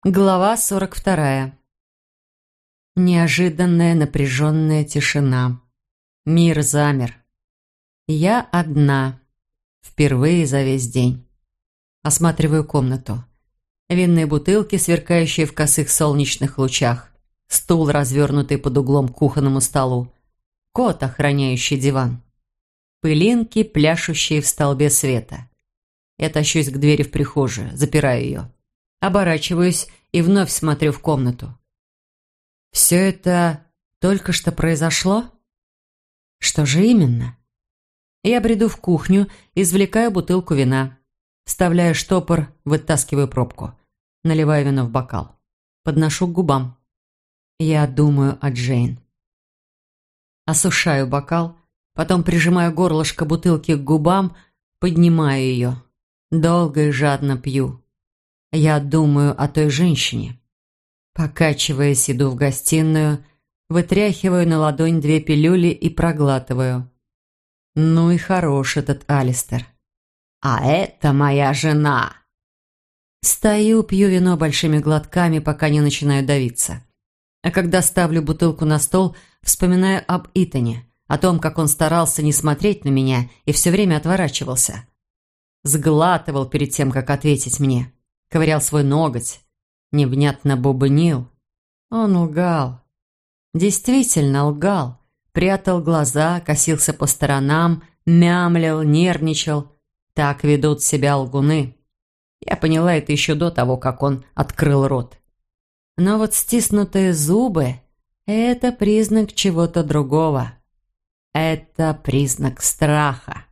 Глава 42. Неожиданная напряженная тишина. Мир замер. Я одна. Впервые за весь день. Осматриваю комнату. Винные бутылки, сверкающие в косых солнечных лучах. Стул, развернутый под углом к кухонному столу. Кот, охраняющий диван. Пылинки, пляшущие в столбе света. Я тащусь к двери в прихожую, запираю ее. Оборачиваюсь и вновь смотрю в комнату. Все это только что произошло? Что же именно? Я бреду в кухню, извлекаю бутылку вина. Вставляю штопор, вытаскиваю пробку. Наливаю вино в бокал. Подношу к губам. Я думаю о Джейн. Осушаю бокал, потом прижимаю горлышко бутылки к губам, поднимаю ее. Долго и жадно пью. Я думаю о той женщине. Покачиваясь, иду в гостиную, вытряхиваю на ладонь 2 пилюли и проглатываю. Ну и хорош этот Алистер. А это моя жена. Стою, пью вино большими глотками, пока не начинаю давиться. А когда ставлю бутылку на стол, вспоминаю об Итане, о том, как он старался не смотреть на меня и все время отворачивался. Сглатывал перед тем, как ответить мне. Ковырял свой ноготь, невнятно бубнил. Он лгал. Действительно лгал. Прятал глаза, косился по сторонам, мямлил, нервничал. Так ведут себя лгуны. Я поняла это еще до того, как он открыл рот. Но вот стиснутые зубы – это признак чего-то другого. Это признак страха.